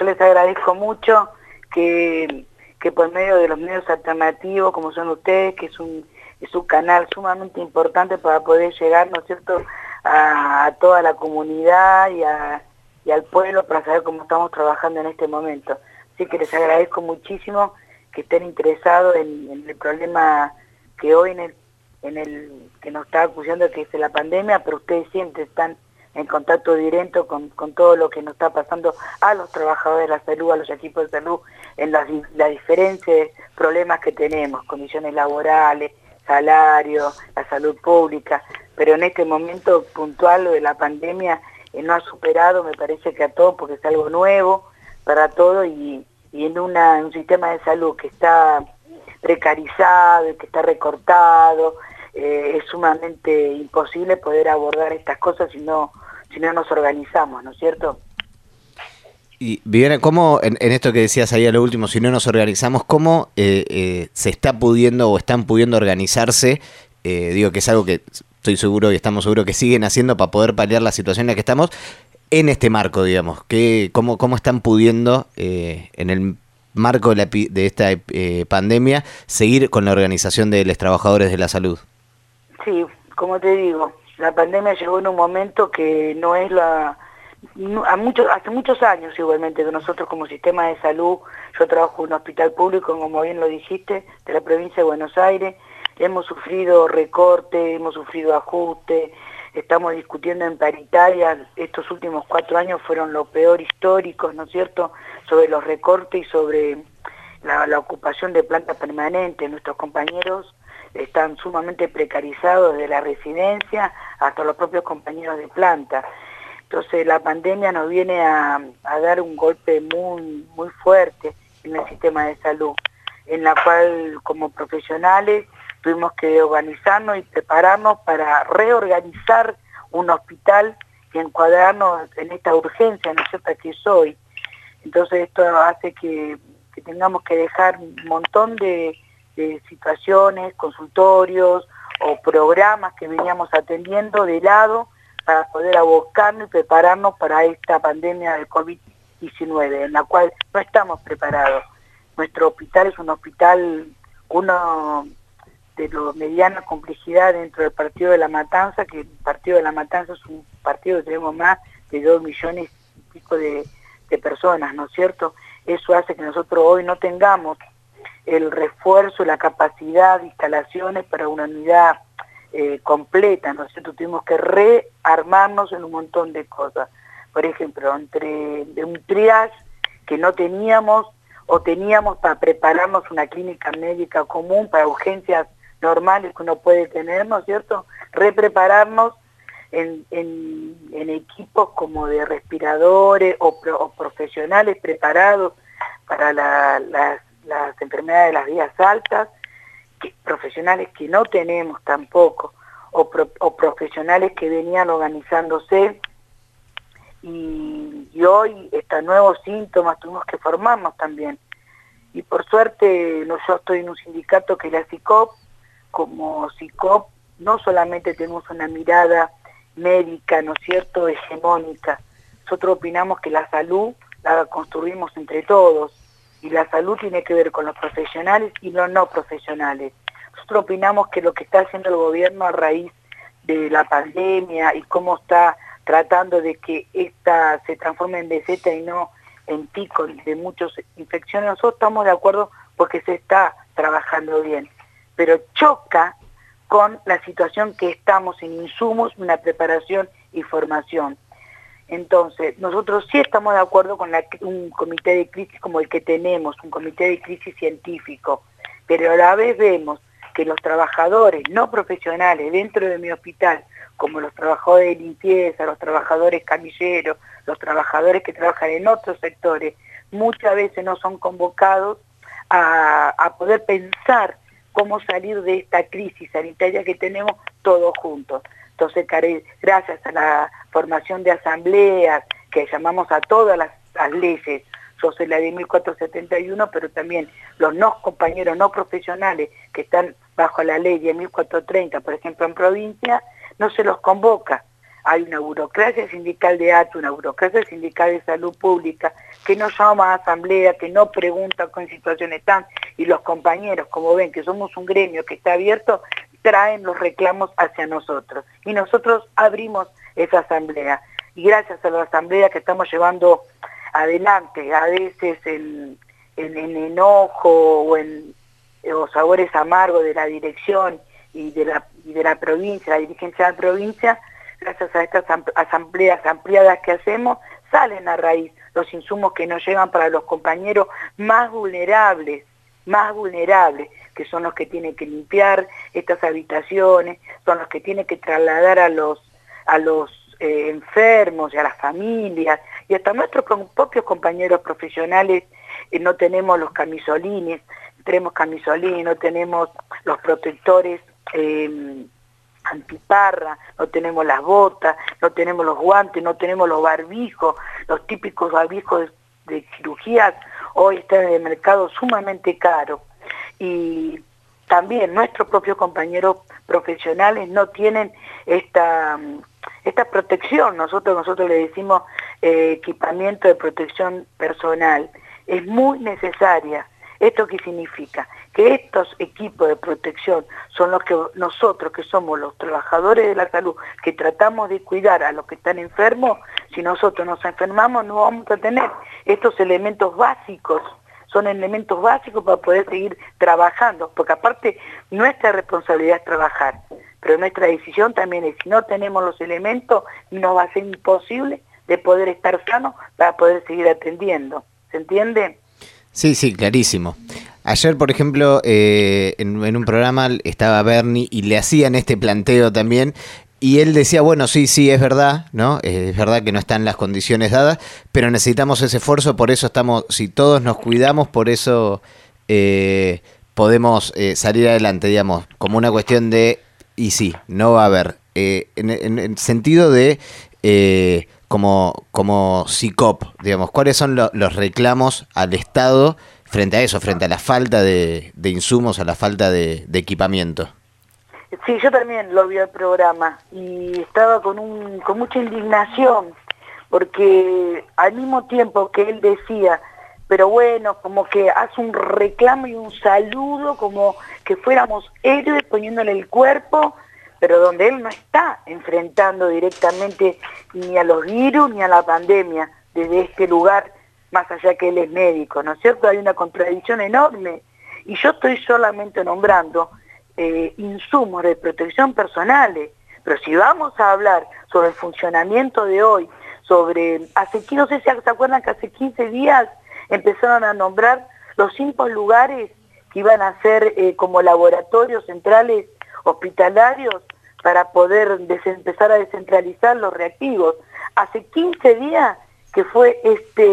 yo les agradezco mucho que por medio de los medios alternativos, como son ustedes, que es un canal sumamente importante para poder llegar, ¿no es cierto?, a toda la comunidad y al pueblo para saber cómo estamos trabajando en este momento. Así que les agradezco muchísimo que estén interesados en el problema que hoy que nos está acuciando, que es la pandemia, pero ustedes siempre están en contacto directo con todo lo que nos está pasando a los trabajadores de la salud, a los equipos de salud, en las diferentes problemas que tenemos, condiciones laborales, salario, la salud pública, pero en este momento puntual lo de la pandemia no ha superado, me parece que a todos, porque es algo nuevo para todos y en un sistema de salud que está precarizado y que está recortado, es sumamente imposible poder abordar estas cosas si no nos organizamos, ¿no es cierto? Y Viviana, ¿cómo en esto que decías ahí a lo último, si no nos organizamos, cómo se está pudiendo o están pudiendo organizarse? Digo que es algo que estoy seguro y estamos seguros que siguen haciendo para poder paliar la situación en la que estamos en este marco, digamos. ¿Cómo están pudiendo en el marco de esta pandemia seguir con la organización de los trabajadores de la salud? Sí, como te digo, la pandemia llegó en un momento que no es hace muchos años igualmente que nosotros como sistema de salud, yo trabajo en un hospital público, como bien lo dijiste, de la provincia de Buenos Aires, hemos sufrido recortes, hemos sufrido ajustes, estamos discutiendo en paritaria, estos últimos 4 años fueron lo peor históricos, ¿no es cierto?, sobre los recortes y sobre la ocupación de planta permanente. Nuestros compañeros están sumamente precarizados desde la residencia hasta los propios compañeros de planta. Entonces la pandemia nos viene a dar un golpe muy, muy fuerte en el sistema de salud, en la cual como profesionales tuvimos que organizarnos y prepararnos para reorganizar un hospital y encuadrarnos en esta urgencia, ¿no es cierto?, que es hoy. Entonces esto hace que tengamos que dejar un montón de situaciones, consultorios o programas que veníamos atendiendo de lado para poder abocarnos y prepararnos para esta pandemia del COVID-19, en la cual no estamos preparados. Nuestro hospital es un hospital, uno de mediana complejidad dentro del Partido de la Matanza, que el Partido de la Matanza es un partido que tenemos más de 2 millones y pico de personas, ¿no es cierto? Eso hace que nosotros hoy no tengamos el refuerzo, la capacidad de instalaciones para una unidad completa, ¿no es cierto? Tuvimos que rearmarnos en un montón de cosas. Por ejemplo, de un triage que no teníamos o teníamos para prepararnos una clínica médica común para urgencias normales que uno puede tener, ¿no es cierto? Reprepararnos en equipos como de respiradores o profesionales preparados para las enfermedades de las vías altas, profesionales que no tenemos tampoco, o profesionales que venían organizándose y hoy estos nuevos síntomas tuvimos que formarnos también. Y por suerte yo estoy en un sindicato que es la CICOP. Como CICOP no solamente tenemos una mirada médica, ¿no es cierto?, hegemónica. Nosotros opinamos que la salud la construimos entre todos y la salud tiene que ver con los profesionales y los no profesionales. Nosotros opinamos que lo que está haciendo el gobierno a raíz de la pandemia y cómo está tratando de que esta se transforme en meseta y no en pico de muchas infecciones, nosotros estamos de acuerdo porque se está trabajando bien, pero choca con la situación que estamos en insumos, una preparación y formación. Entonces, nosotros sí estamos de acuerdo con un comité de crisis como el que tenemos, un comité de crisis científico, pero a la vez vemos que los trabajadores no profesionales dentro de mi hospital, como los trabajadores de limpieza, los trabajadores camilleros, los trabajadores que trabajan en otros sectores, muchas veces no son convocados a poder pensar cómo salir de esta crisis sanitaria que tenemos todos juntos. Entonces, gracias a la formación de asambleas, que llamamos a todas las leyes, yo soy la de 1471, pero también los compañeros no profesionales que están bajo la ley de 1430, por ejemplo en provincia, no se los convoca hay una burocracia sindical de ATU, una burocracia sindical de salud pública, que no llama a asamblea, que no pregunta con situaciones están, y los compañeros, como ven que somos un gremio que está abierto, traen los reclamos hacia nosotros. Y nosotros abrimos esa asamblea. Y gracias a la asamblea que estamos llevando adelante, a veces en enojo o sabores amargos de la dirección y de la provincia, la dirigencia de la provincia, gracias a estas asambleas ampliadas que hacemos, salen a raíz los insumos que nos llegan para los compañeros más vulnerables, que son los que tienen que limpiar estas habitaciones, son los que tienen que trasladar a los enfermos y a las familias, y hasta nuestros propios compañeros profesionales. No tenemos los camisolines, no tenemos los protectores antiparra, no tenemos las botas, no tenemos los guantes, no tenemos los barbijos, los típicos barbijos de cirugías, hoy están en el mercado sumamente caro. Y también nuestros propios compañeros profesionales no tienen esta protección. Nosotros le decimos equipamiento de protección personal. Es muy necesaria. ¿Esto qué significa? Que estos equipos de protección son los que nosotros, que somos los trabajadores de la salud, que tratamos de cuidar a los que están enfermos. Si nosotros nos enfermamos, no vamos a tener estos elementos básicos. Son elementos básicos para poder seguir trabajando, porque aparte nuestra responsabilidad es trabajar, pero nuestra decisión también es, si no tenemos los elementos, nos va a ser imposible de poder estar sanos para poder seguir atendiendo. ¿Se entiende? Sí, sí, clarísimo. Ayer, por ejemplo, en un programa estaba Bernie y le hacían este planteo también, y él decía, bueno, sí, es verdad, ¿no? Es verdad que no están las condiciones dadas, pero necesitamos ese esfuerzo, por eso estamos, si todos nos cuidamos, por eso podemos salir adelante, digamos, como una cuestión de, y sí, no va a haber, en el sentido de, como SICOP, digamos, ¿cuáles son los reclamos al Estado frente a eso, frente a la falta de insumos, a la falta de equipamiento? Sí, yo también lo vi el programa y estaba con mucha indignación, porque al mismo tiempo que él decía, pero bueno, como que hace un reclamo y un saludo, como que fuéramos héroes poniéndole el cuerpo, pero donde él no está enfrentando directamente ni a los virus ni a la pandemia desde este lugar, más allá que él es médico, ¿no es cierto? Hay una contradicción enorme, y yo estoy solamente nombrando insumos de protección personales, pero si vamos a hablar sobre el funcionamiento de hoy, no sé si se acuerdan que hace 15 días empezaron a nombrar los 5 lugares que iban a ser como laboratorios centrales hospitalarios para poder empezar a descentralizar los reactivos. Hace 15 días que fue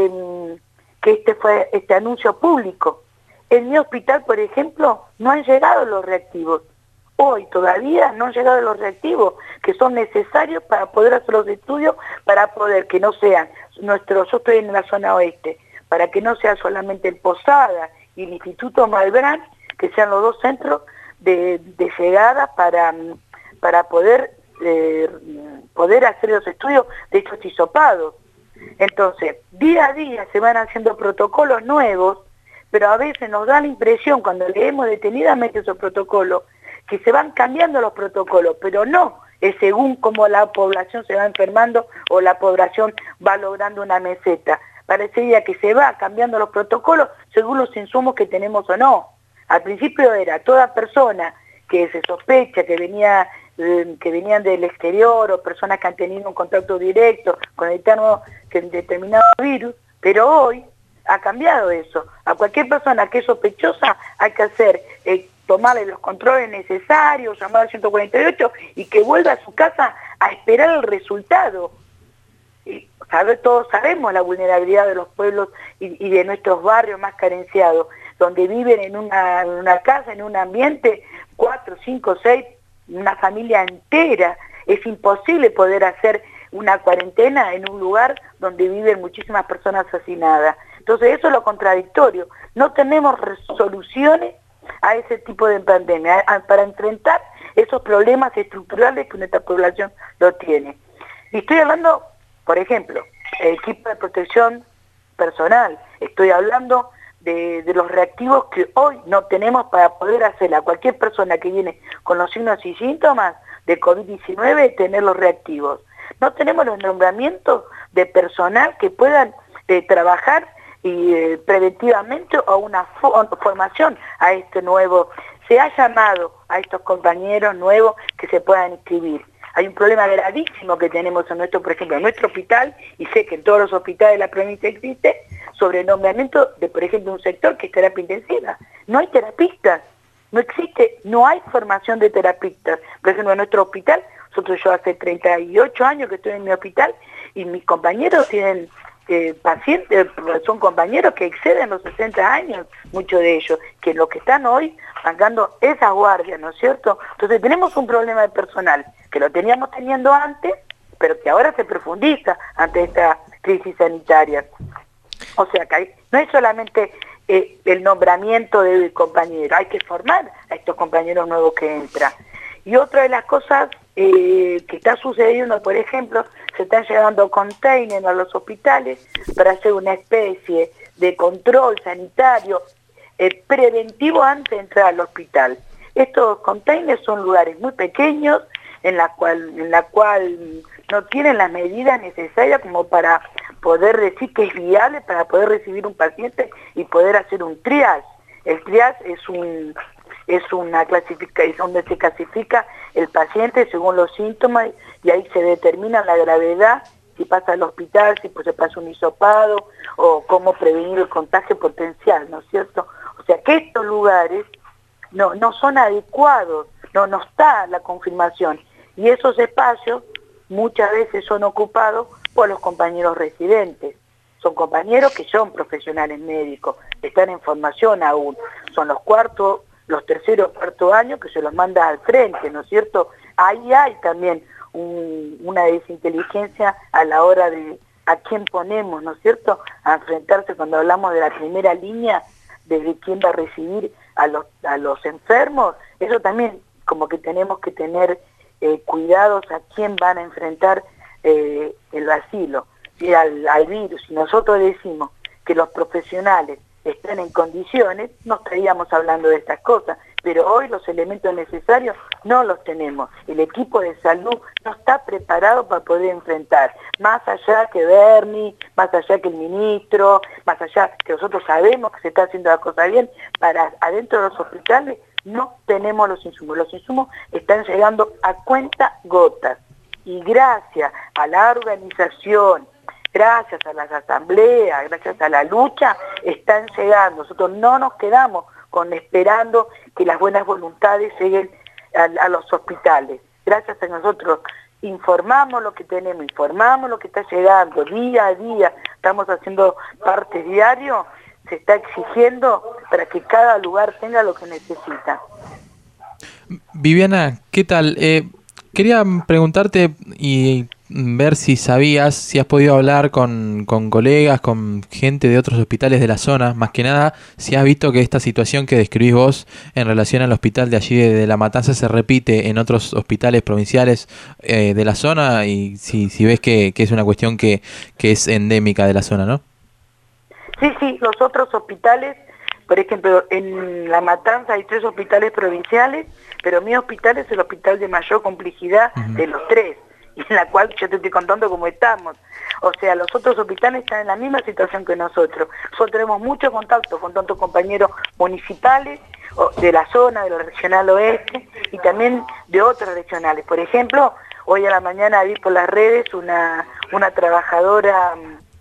este anuncio público. En mi hospital, por ejemplo, no han llegado los reactivos. Hoy todavía no han llegado los reactivos que son necesarios para poder hacer los estudios, para poder que no sean yo estoy en la zona oeste, para que no sea solamente el Posada y el Instituto Malbrán, que sean los 2 centros de llegada para poder hacer los estudios de estos hisopados. Entonces, día a día se van haciendo protocolos nuevos, pero a veces nos da la impresión, cuando leemos detenidamente esos protocolos, que se van cambiando los protocolos, pero no es según cómo la población se va enfermando o la población va logrando una meseta. Parecería que se va cambiando los protocolos según los insumos que tenemos o no. Al principio era toda persona que se sospecha que venían del exterior, o personas que han tenido un contacto directo con el determinado virus, pero hoy ha cambiado eso. A cualquier persona que es sospechosa hay que hacer, tomarle los controles necesarios, llamar al 148 y que vuelva a su casa a esperar el resultado. Todos sabemos la vulnerabilidad de los pueblos y de nuestros barrios más carenciados, donde viven en una casa, en un ambiente, 4, 5, 6, una familia entera. Es imposible poder hacer una cuarentena en un lugar donde viven muchísimas personas hacinadas. Entonces eso es lo contradictorio. No tenemos soluciones a ese tipo de pandemia, para enfrentar esos problemas estructurales que nuestra población lo tiene. Y estoy hablando, por ejemplo, equipo de protección personal, estoy hablando de los reactivos que hoy no tenemos para poder hacer a cualquier persona que viene con los signos y síntomas de COVID-19, tener los reactivos. No tenemos los nombramientos de personal que puedan trabajar preventivamente o una formación a este nuevo. Se ha llamado a estos compañeros nuevos que se puedan inscribir. Hay un problema gravísimo que tenemos en nuestro, por ejemplo, en nuestro hospital, y sé que en todos los hospitales de la provincia existe, sobre el nombramiento de, por ejemplo, un sector que es terapia intensiva. No hay terapistas, no existe, no hay formación de terapistas. Por ejemplo, en nuestro hospital, yo hace 38 años que estoy en mi hospital, y mis compañeros tienen pacientes, son compañeros que exceden los 60 años, muchos de ellos, que los que están hoy pagando esa guardia, ¿no es cierto? Entonces tenemos un problema de personal, que lo teníamos teniendo antes, pero que ahora se profundiza ante esta crisis sanitaria. O sea que no es solamente el nombramiento de compañeros, hay que formar a estos compañeros nuevos que entran. Y otra de las cosas que está sucediendo, por ejemplo, se están llevando containers a los hospitales para hacer una especie de control sanitario preventivo antes de entrar al hospital. Estos containers son lugares muy pequeños en la cual no tienen las medidas necesarias como para poder decir que es viable para poder recibir un paciente y poder hacer un triage. El triage es una clasificación donde se clasifica el paciente según los síntomas y ahí se determina la gravedad, si pasa al hospital, si pues se pasa un hisopado o cómo prevenir el contagio potencial, ¿no es cierto? O sea que estos lugares no son adecuados, no está la confirmación y esos espacios muchas veces son ocupados por los compañeros residentes. Son compañeros que son profesionales médicos, están en formación aún, son los terceros, cuarto años que se los manda al frente, ¿no es cierto? Ahí hay también una desinteligencia a la hora de a quién ponemos, ¿no es cierto?, a enfrentarse cuando hablamos de la primera línea, desde quién va a recibir a los enfermos. Eso también como que tenemos que tener cuidados a quién van a enfrentar el asilo, y al virus. Si nosotros decimos que los profesionales están en condiciones, no estaríamos hablando de estas cosas, pero hoy los elementos necesarios no los tenemos. El equipo de salud no está preparado para poder enfrentar, más allá que Bernie, más allá que el ministro, más allá que nosotros sabemos que se está haciendo la cosa bien, para adentro de los hospitales no tenemos los insumos están llegando a cuenta gotas, y gracias a la organización, gracias a las asambleas, gracias a la lucha, están llegando. Nosotros no nos quedamos esperando que las buenas voluntades lleguen a los hospitales. Gracias a nosotros informamos lo que tenemos, informamos lo que está llegando día a día, estamos haciendo partes diario, se está exigiendo para que cada lugar tenga lo que necesita. Viviana, ¿qué tal? Quería preguntarte y ver si sabías, si has podido hablar con colegas, con gente de otros hospitales de la zona, más que nada, si has visto que esta situación que describís vos en relación al hospital de allí de La Matanza se repite en otros hospitales provinciales de la zona, y si ves que es una cuestión que es endémica de la zona, ¿no? Sí, los otros hospitales, por ejemplo, en La Matanza hay 3 hospitales provinciales, pero mi hospital es el hospital de mayor complejidad de los 3, y en la cual yo te estoy contando cómo estamos. O sea, los otros hospitales están en la misma situación que nosotros. Nosotros tenemos mucho contacto con tantos compañeros municipales de la zona, de la regional oeste, y también de otras regionales. Por ejemplo, hoy a la mañana vi por las redes una trabajadora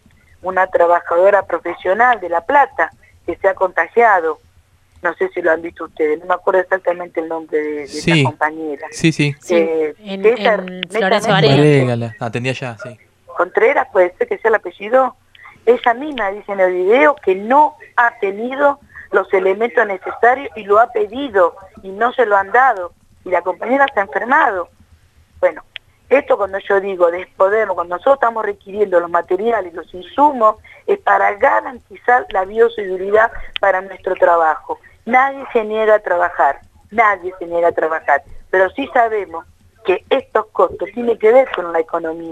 profesional de La Plata que se ha contagiado. No sé si lo han visto ustedes, no me acuerdo exactamente el nombre de esa compañera. Sí. En Florencio Varela. Atendía ya, sí. Contreras, puede ser que sea el apellido. Ella misma dice en el video que no ha tenido los elementos necesarios y lo ha pedido y no se lo han dado. Y la compañera se ha enfermado. Bueno, esto cuando yo digo cuando nosotros estamos requiriendo los materiales, los insumos, es para garantizar la bioseguridad para nuestro trabajo. Nadie se niega a trabajar, pero sí sabemos que estos costos tienen que ver con la economía.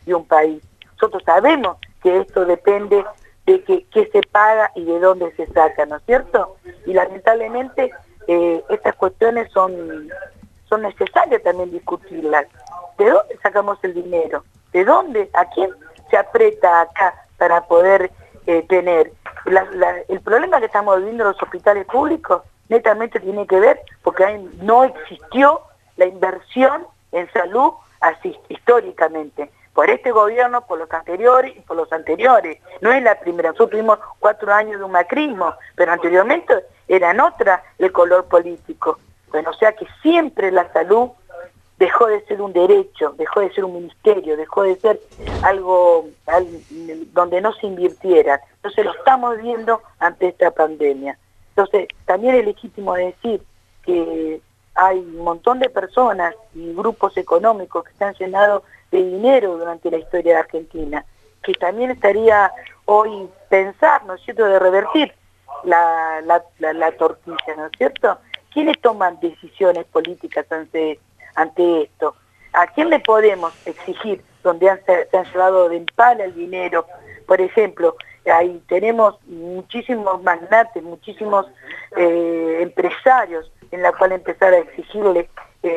de un país. Nosotros sabemos que esto depende de qué se paga y de dónde se saca, ¿no es cierto? Y lamentablemente estas cuestiones son necesarias también discutirlas. ¿De dónde sacamos el dinero? ¿De dónde? ¿A quién se aprieta acá para poder tener? El problema que estamos viviendo en los hospitales públicos netamente tiene que ver porque no existió la inversión en salud así históricamente. Por este gobierno, por los anteriores y por los anteriores. No es la primera. Nosotros tuvimos 4 años de un macrismo, pero anteriormente eran otra el color político. Bueno, o sea que siempre la salud dejó de ser un derecho, dejó de ser un ministerio, dejó de ser algo donde no se invirtiera. Entonces lo estamos viendo ante esta pandemia. Entonces también es legítimo decir que hay un montón de personas y grupos económicos que se han llenado de dinero durante la historia de Argentina, que también estaría hoy pensar, ¿no es cierto?, de revertir la tortilla, ¿no es cierto? ¿Quiénes toman decisiones políticas ante esto? ¿A quién le podemos exigir donde se han llevado de empala el dinero? Por ejemplo, ahí tenemos muchísimos magnates, muchísimos empresarios en la cual empezar a exigirle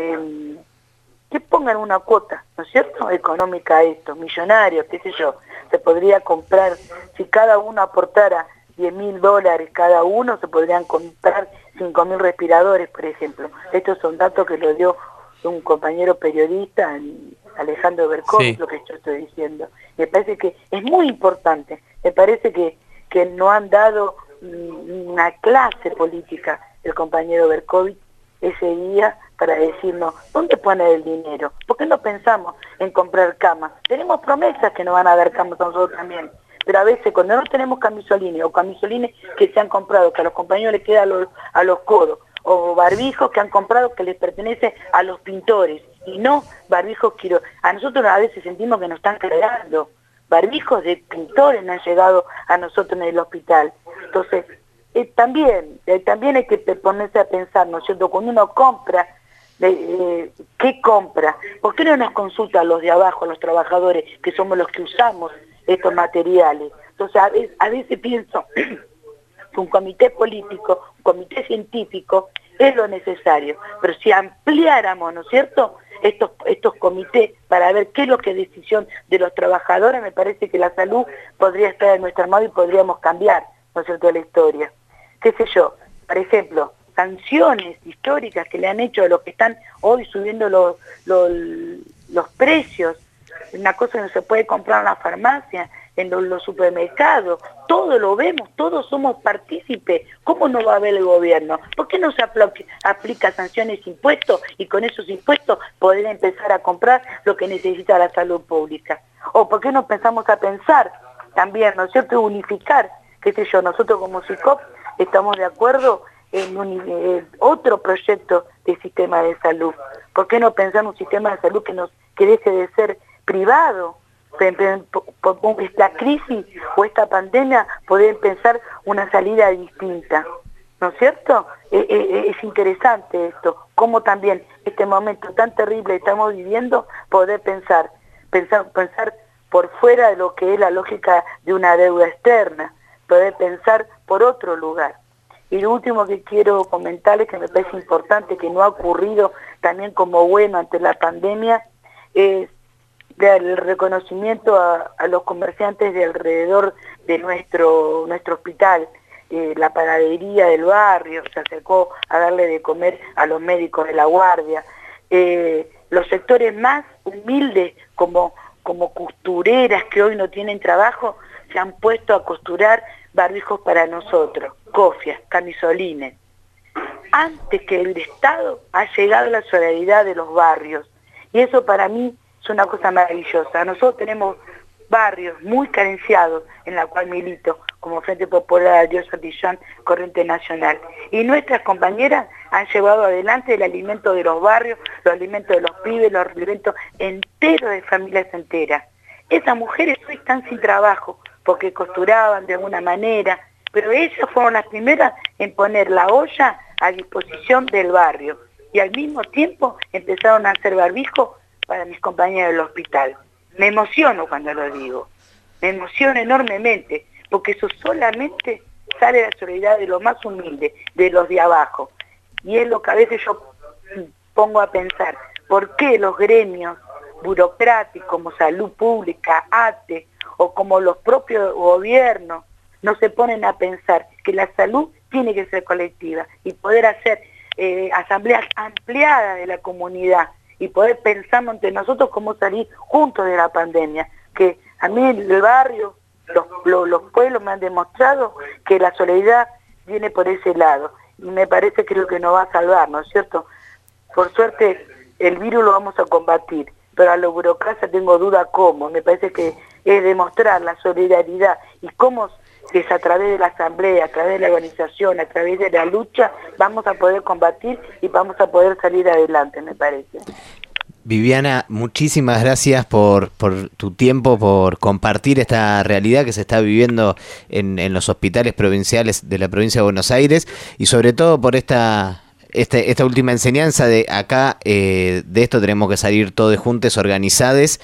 que pongan una cuota, ¿no es cierto?, económica a esto, millonarios, qué sé yo. Se podría comprar, si cada uno aportara $10.000 cada uno, se podrían comprar 5.000 respiradores, por ejemplo. Estos son datos que lo dio un compañero periodista, Alejandro Berkovich, sí. Lo que yo estoy diciendo. Me parece que es muy importante, me parece que no han dado una clase política el compañero Berkovich ese día para decirnos, ¿dónde pone el dinero? ¿Por qué no pensamos en comprar camas? Tenemos promesas que nos van a dar camas a nosotros también, pero a veces cuando no tenemos camisolines o camisolines que se han comprado, que a los compañeros les queda a los codos, o barbijos que han comprado que les pertenece a los pintores, y no barbijos a nosotros a veces sentimos que nos están cargando, barbijos de pintores no han llegado a nosotros en el hospital. Entonces, también hay que ponerse a pensar, ¿no es cierto?, cuando uno compra, ¿qué compra? ¿Por qué no nos consulta a los de abajo, a los trabajadores, que somos los que usamos estos materiales? Entonces, a veces pienso que un comité político, un comité científico, es lo necesario, pero si ampliáramos, ¿no es cierto?, estos comités para ver qué es lo que es decisión de los trabajadores, me parece que la salud podría estar en nuestra mano y podríamos cambiar, ¿no es cierto?, la historia. ¿Qué sé yo? Por ejemplo, sanciones históricas que le han hecho a los que están hoy subiendo los precios, una cosa que no se puede comprar en la farmacia, en los supermercados, todo lo vemos, todos somos partícipes. ¿Cómo no va a ver el gobierno? ¿Por qué no se aplica sanciones, impuestos, y con esos impuestos poder empezar a comprar lo que necesita la salud pública? ¿O por qué no empezamos a pensar también, ¿no es cierto?, unificar, qué sé yo, nosotros como SICOP estamos de acuerdo en otro proyecto de sistema de salud? ¿Por qué no pensar en un sistema de salud que deje de ser privado? Por esta crisis o esta pandemia, poder pensar una salida distinta, ¿no es cierto? Es interesante esto, cómo también este momento tan terrible que estamos viviendo, poder pensar por fuera de lo que es la lógica de una deuda externa, poder pensar por otro lugar. Y lo último que quiero comentarles, que me parece importante, que no ha ocurrido también como bueno ante la pandemia, es el reconocimiento a los comerciantes de alrededor de nuestro hospital. La panadería del barrio se acercó a darle de comer a los médicos de la guardia. Los sectores más humildes, como costureras que hoy no tienen trabajo, se han puesto a costurar barbijos para nosotros, cofias, camisolines. Antes que el Estado ha llegado la solidaridad de los barrios. Y eso para mí es una cosa maravillosa. Nosotros tenemos barrios muy carenciados en la cual milito, como Frente Popular Dios Santillán, Corriente Nacional. Y nuestras compañeras han llevado adelante el alimento de los barrios, los alimentos de los pibes, los alimentos enteros de familias enteras. Esas mujeres hoy están sin trabajo porque costuraban de alguna manera, pero ellas fueron las primeras en poner la olla a disposición del barrio y al mismo tiempo empezaron a hacer barbijos para mis compañeros del hospital. me emociono cuando lo digo, me emociono enormemente, porque eso solamente sale de la solidaridad de los más humildes, de los de abajo. Y es lo que a veces yo pongo a pensar, ¿por qué los gremios burocráticos como Salud Pública, ATE, o como los propios gobiernos, no se ponen a pensar que la salud tiene que ser colectiva y poder hacer asambleas ampliadas de la comunidad y poder pensar entre nosotros cómo salir juntos de la pandemia? Que a mí el barrio, los pueblos me han demostrado que la solidaridad viene por ese lado y me parece que es lo que nos va a salvar, ¿no es cierto? Por suerte el virus lo vamos a combatir, pero a la burocracia tengo duda cómo. Me parece que es demostrar la solidaridad y cómo es a través de la asamblea, a través de la organización, a través de la lucha, vamos a poder combatir y vamos a poder salir adelante, me parece. Viviana, muchísimas gracias por tu tiempo, por compartir esta realidad que se está viviendo en los hospitales provinciales de la provincia de Buenos Aires y sobre todo por esta última enseñanza de acá, de esto tenemos que salir todos juntos, organizados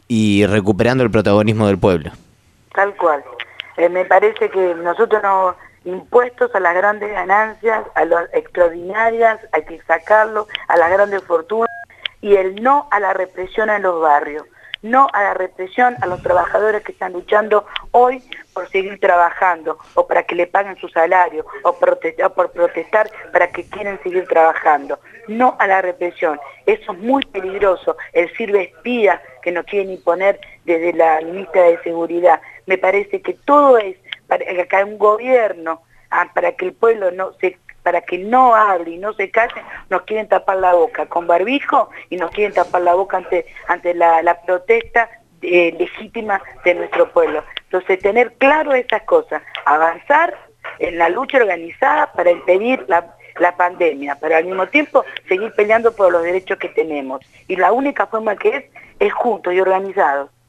y recuperando el protagonismo del pueblo. Tal cual. Me parece que nosotros no impuestos a las grandes ganancias, a las extraordinarias, hay que sacarlo, a las grandes fortunas, y el no a la represión en los barrios, no a la represión a los trabajadores que están luchando hoy por seguir trabajando, o para que le paguen su salario, o por protestar para que quieren seguir trabajando. No a la represión. Eso es muy peligroso, el sirve espía que nos quieren imponer desde la ministra de Seguridad. Me parece que todo es para que acá un gobierno, para que el pueblo para que no hable y no se calle, nos quieren tapar la boca con barbijo y nos quieren tapar la boca ante la protesta legítima de nuestro pueblo. Entonces, tener claro esas cosas, avanzar en la lucha organizada para impedir la pandemia, pero al mismo tiempo seguir peleando por los derechos que tenemos. Y la única forma que es juntos y organizados.